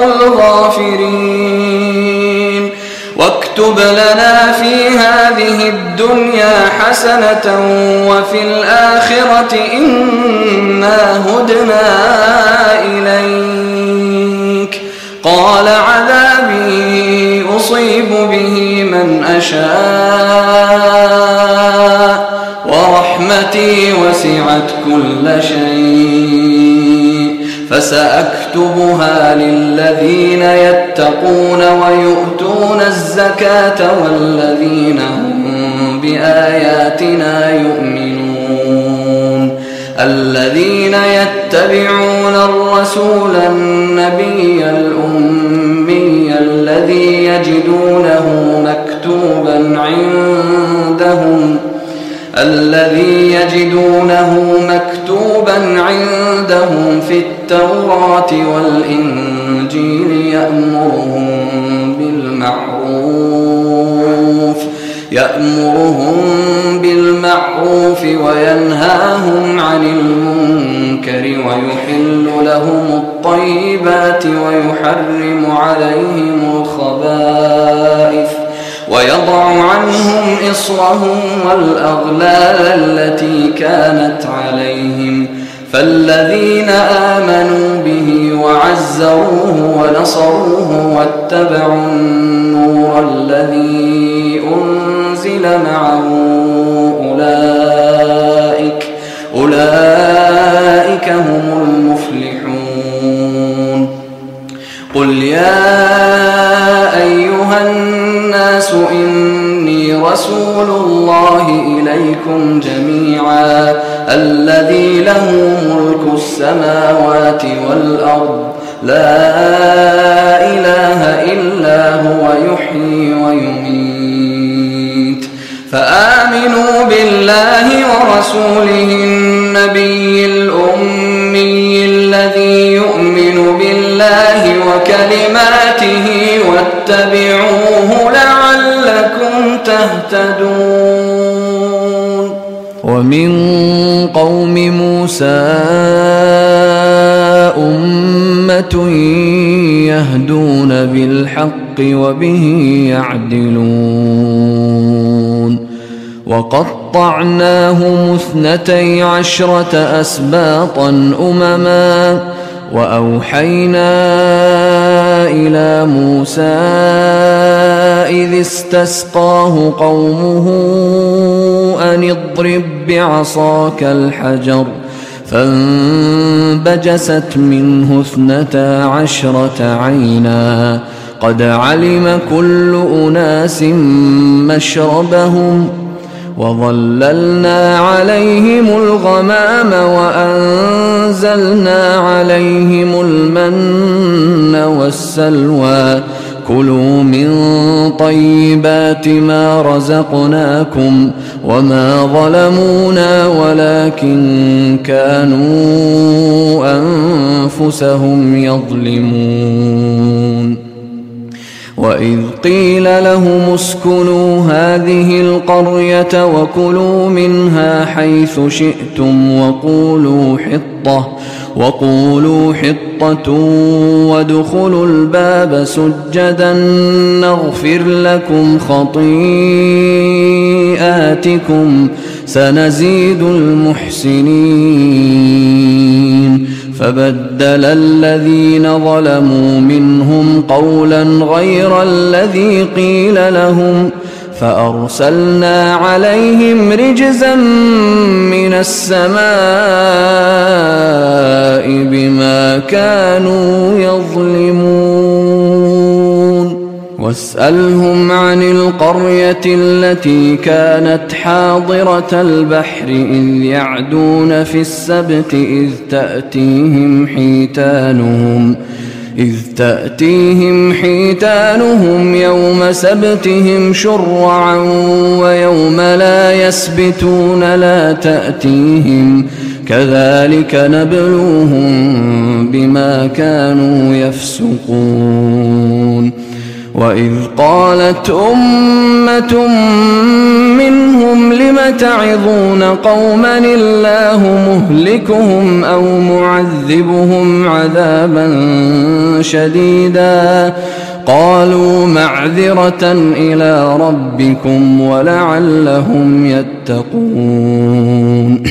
الغافرين واكتب لنا في هذه الدنيا حسنة وفي الآخرة إنا هدنا إليك قال عذابي أصيب به من أشاء ورحمتي وسعت كل شيء فسأكتبها للذين يتقون ويؤتون الزكاة والذين هم بآياتنا يؤمنون الذين يتبعون الرسول النبي الأمي الذي يجدونه مكتوبا عندهم في التوراة والإنجيل يأمرهم بالمعروف وينهاهم عن المنكر ويحل لهم الطيبات ويحرم عليهم الخبائث ويضع عنهم إصرهم والأغلال التي كانت عليهم فالذين آمنوا به وعزروه ونصروه واتبعوا النور الذي أنزل أرسل معه أولئك هم المفلحون. قل يا أيها الناس إني رسول الله إليكم جميعا الذي له ملك السماوات والأرض لا إله إلا هو يحيي ويميت فآمنوا بالله ورسوله النبي الأمي الذي يؤمن بالله وكلماته واتبعوه لعلكم تهتدون. ومن قوم موسى أمة يهدون بالحق وبه يعدلون وقطعناهم 12 أسباطا أمما وأوحينا إلى موسى إذ استسقاه قومه أن اضرب بعصاك الحجر فانبجست منه 12 عينا قد علم كل أناس مشربهم وظللنا عليهم الغمام وأنزلنا عليهم المن والسلوى كلوا من طيبات ما رزقناكم وما ظلمونا ولكن كانوا أنفسهم يظلمون. وإذ قيل لهم اسكنوا هذه القرية وكلوا منها حيث شئتم وقولوا حطة وادخلوا الباب سجدا نغفر لكم خطيئاتكم سنزيد المحسنين. فبدل الذين ظلموا منهم قولا غير الذي قيل لهم فأرسلنا عليهم رجزا من السماء بما كانوا يظلمون. واسألهم عن القرية التي كانت حاضرة البحر إذ يعدون في السبت إذ تأتيهم حيتانهم يوم سبتهم شرعا ويوم لا يسبتون لا تأتيهم كذلك نبلوهم بما كانوا يفسقون. وإذ قالت أمة منهم لم تعظون قوما الله مهلكهم أو معذبهم عذابا شديدا قالوا معذرة إلى ربكم ولعلهم يتقون.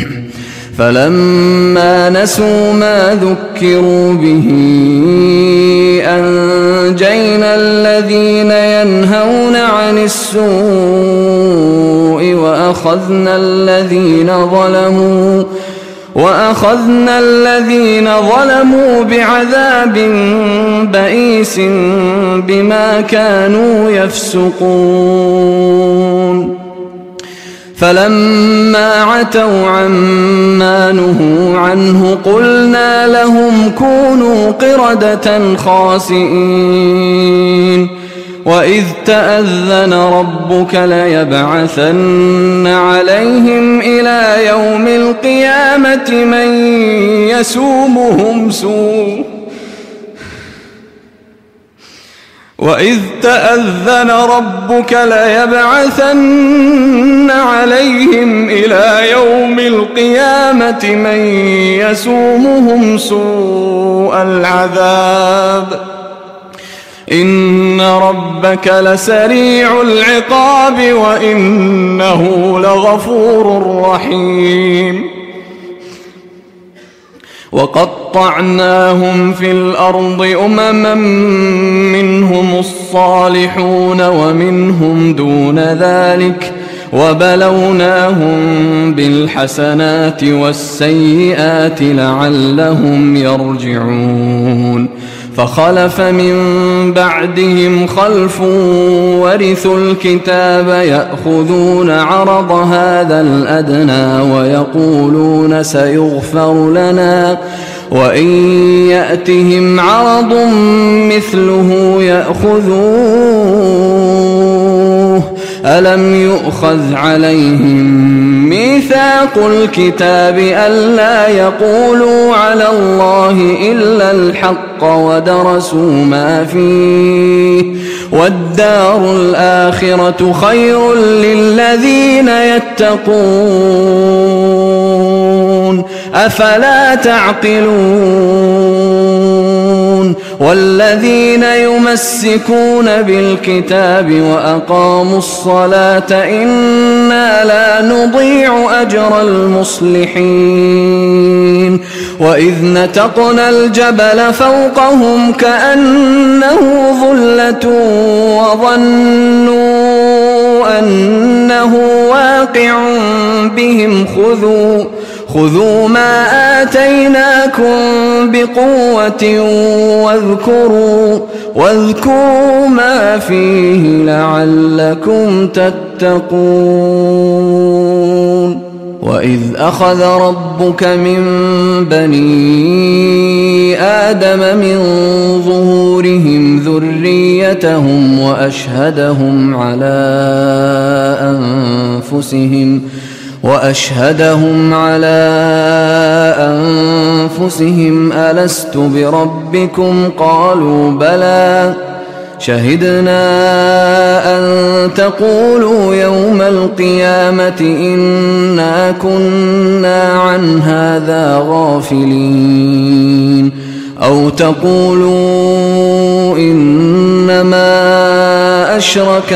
فلما نسوا ما ذكروا به أنجينا الذين ينهون عن السوء وأخذنا الذين ظلموا بعذاب بئيس بما كانوا يفسقون. فلما عتوا عما نهوا عنه قلنا لهم كونوا قردة خاسئين. وإذ تأذن ربك ليبعثن عليهم إلى يوم القيامة من يسومهم سوء العذاب إن ربك لسريع العقاب وإنه لغفور رحيم. وقطعناهم في الأرض أمما منهم الصالحون ومنهم دون ذلك وبلوناهم بالحسنات والسيئات لعلهم يرجعون فخلف من بعدهم خلف ورثوا الكتاب يأخذون عرض هذا الأدنى ويقولون سيغفر لنا وإن يأتهم عرض مثله يأخذوه ألم يؤخذ عليهم ميثاق الكتاب ألا يقولوا على الله إلا الحق ودرسوا ما فيه والدار الآخرة خير للذين يتقون أفلا تعقلون والذين يمسكون بالكتاب وأقاموا الصلاة إنا لا نضيع أجر المصلحين وإذ نتقنا الجبل فوقهم كأنه ظلة وظنوا أنه واقع بهم خذوا ما آتيناكم بقوة واذكروا ما فيه لعلكم تتقون وإذ أخذ ربك من بني آدم من ظهورهم ذريتهم وأشهدهم على أنفسهم ألست بربكم قالوا بلى شهدنا أن تقولوا يوم القيامة إنا كنا عن هذا غافلين أو تقولوا إنما أشرك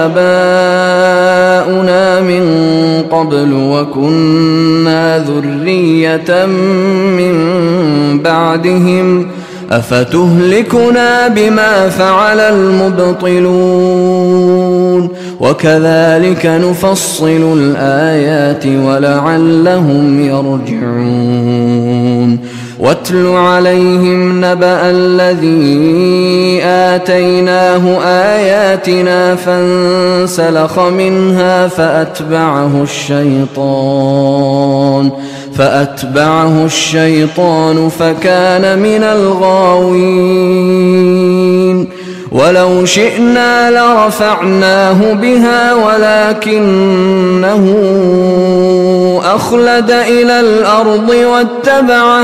آباؤنا من قبل وكنا ذرية من بعدهم أفتهلكنا بما فعل المبطلون وكذلك نفصل الآيات ولعلهم يرجعون واتل عليهم نبأ الذي آتيناه آياتنا فانسلخ منها فأتبعه الشيطان فكان من الغاوين ولو شئنا لرفعناه بها ولكنه أخلد إلى الأرض واتبع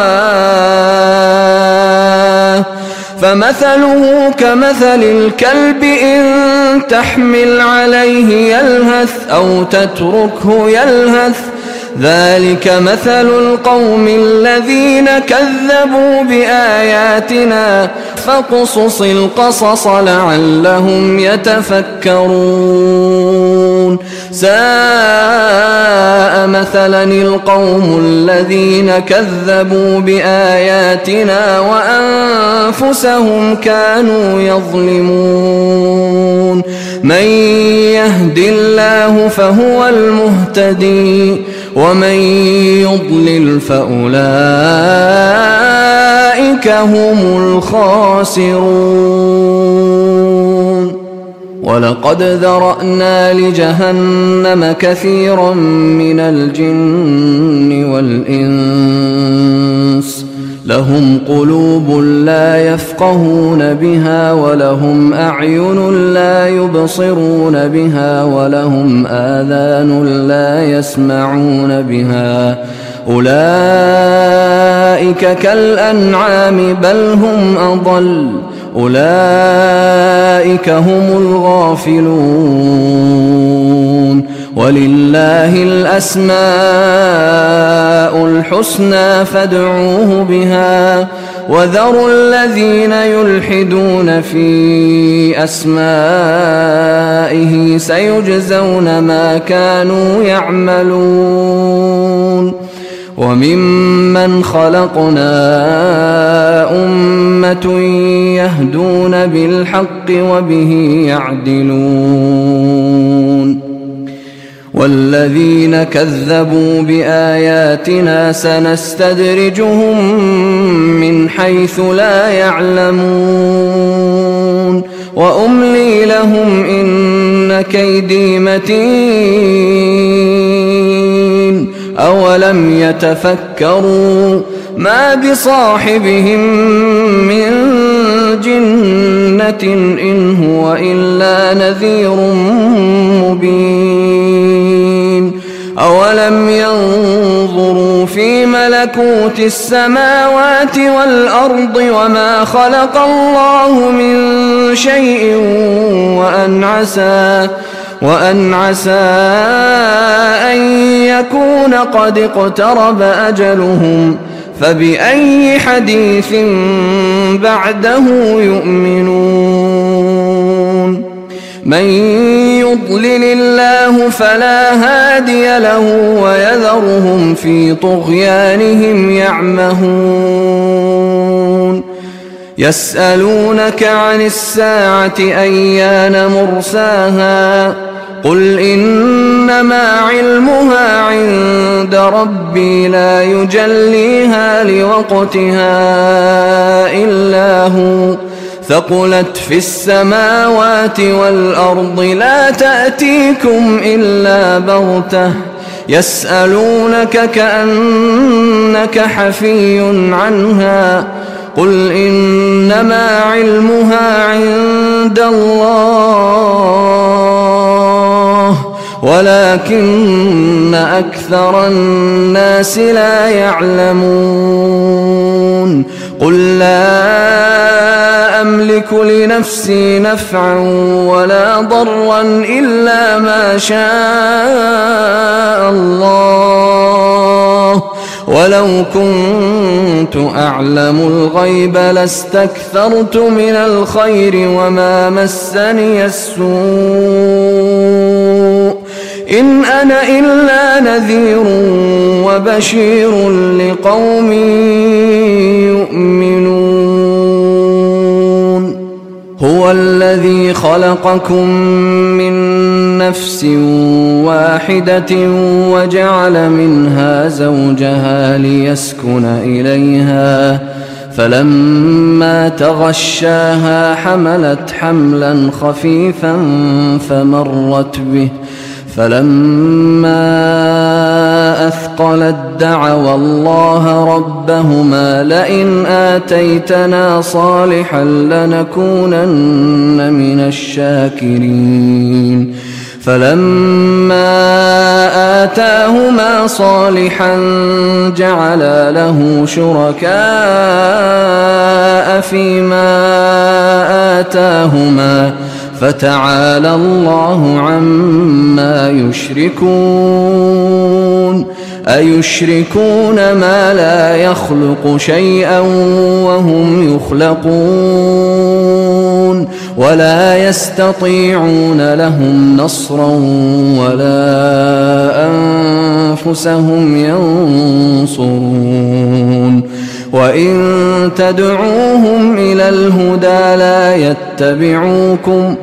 هواه فمثله كمثل الكلب إن تحمل عليه يلهث أو تتركه يلهث ذلك مثل القوم الذين كذبوا بآياتنا فاقصص القصص لعلهم يتفكرون ساء مثلا القوم الذين كذبوا بآياتنا وأنفسهم كانوا يظلمون من يهد الله فهو المهتدي ومن يضلل فأولئك هم الخاسرون ولقد ذرأنا لجهنم كثيرا من الجن والإنس لهم قلوب لا يفقهون بها ولهم أعين لا يبصرون بها ولهم آذان لا يسمعون بها أولئك كالأنعام بل هم أضل أولئك هم الغافلون ولله الأسماء الحسنى فادعوه بها وذروا الذين يلحدون في أسمائه سيجزون ما كانوا يعملون وممن خلقنا أمة يهدون بالحق وبه يعدلون والذين كذبوا بآياتنا سنستدرجهم من حيث لا يعلمون وأملي لهم إن كيدي متين أولم يتفكروا ما بصاحبهم من جنة إن هو إلا نذير مبين أولم ينظروا في ملكوت السماوات والأرض وما خلق الله من شيء وأن عسى أن يكون قد اقترب أجلهم فبأي حديث بعده يؤمنون من يضلل الله فلا هادي له ويذرهم في طغيانهم يعمهون يسألونك عن الساعة أيان مرساها قل إنما علمها عند ربي لا يجليها لوقتها إلا هو ثقلت في السماوات والأرض لا تأتيكم إلا بغتة يسألونك كأنك حفي عنها قل إنما علمها عند الله ولكن أكثر الناس لا يعلمون قل لا أملك لنفسي نفعا ولا ضرا إلا ما شاء الله ولو كنت أعلم الغيب لاستكثرت من الخير وما مسني السوء إن أنا إلا نذير وبشير لقوم يؤمنون هو الذي خلقكم من نفس واحدة وجعل منها زوجها ليسكن إليها فلما تغشاها حملت حملا خفيفا فمرت به فلما أثقلت دعوا الله ربهما لئن آتيتنا صالحا لنكونن من الشاكرين فلما آتاهما صالحا جعلا له شركاء فيما آتاهما فتعالى الله عما يشركون أيشركون ما لا يخلق شيئا وهم يخلقون ولا يستطيعون لهم نصرا ولا أنفسهم ينصرون وإن تدعوهم إلى الهدى لا يتبعوكم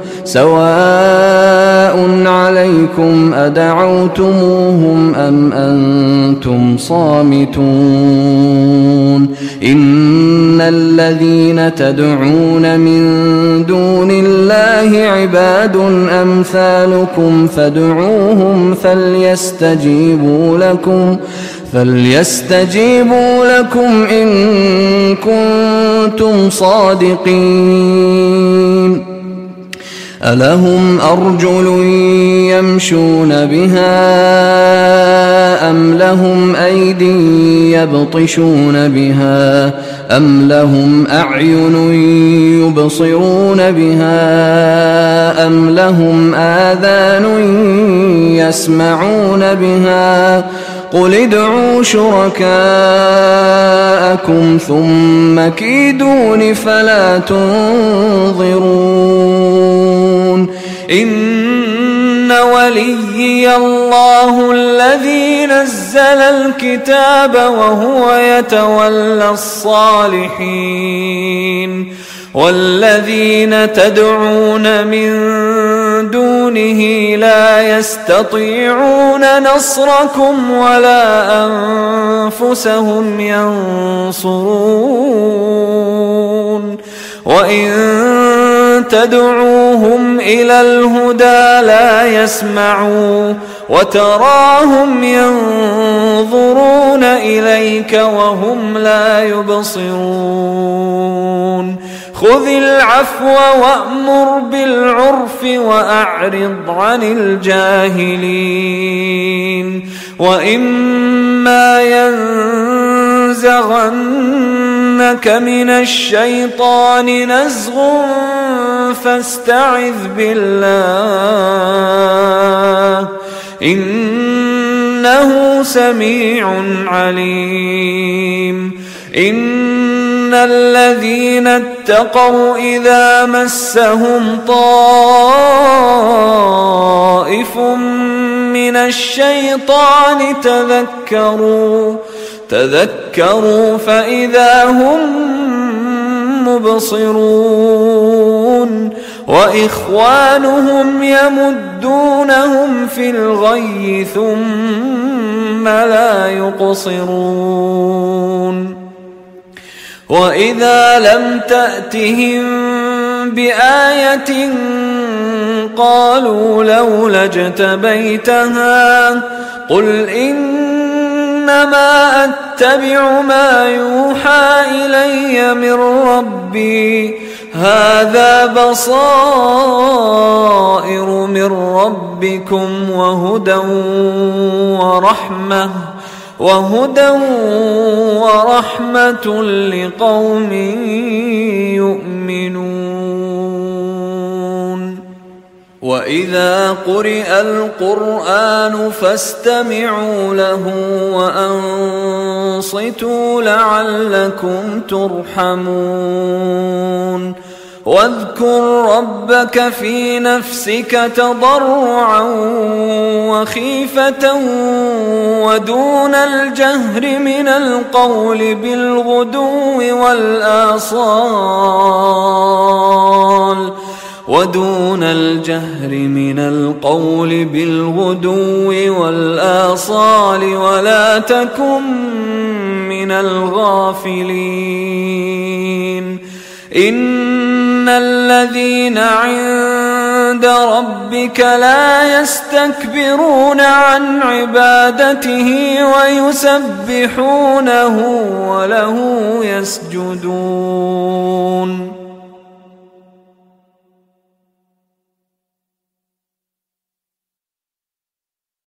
سواء عليكم أدعوتموهم أم أنتم صامتون إن الذين تدعون من دون الله عباد أمثالكم فادعوهم فليستجيبوا لكم إن كنتم صادقين ألهم أرجل يمشون بها أم لهم أيد يبطشون بها أم لهم أعين يبصرون بها أم لهم آذان يسمعون بها قل ادعوا شركاءكم ثم كيدون فلا تنظرون إن وليي الله الذي نزل الكتاب وهو يتولى الصالحين والذين تدعون من دونه لا يستطيعون نصركم ولا أنفسهم ينصرون وإن تدعوهم إلى الهدى لا يسمعوا وتراهم ينظرون إليك وهم لا يبصرون خذ العفو وأمر بالعرف وأعرض عن الجاهلين وإما ينزغنك من الشيطان نزغ فاستعذ بالله إنه سميع عليم إن الذين اتقوا إذا مسهم طائف من الشيطان تذكروا فإذا هم مبصرون وإخوانهم يمدونهم في الغي ثم لا يقصرون وإذا لم تأتهم بآية قالوا لولا اجتبيتها قل إنما أتبع ما يوحى إلي من ربي هذا بصائر من ربكم وهدى ورحمة لقوم يؤمنون وإذا قرئ القرآن فاستمعوا له وأنصتوا لعلكم ترحمون واذكر ربك في نفسك تضرعا وخيفة ودون الجهر من القول بالغدو والآصال ولا تكن من الغافلين إن الذين عند ربك لا يستكبرون عن عبادته ويسبحونه وله يسجدون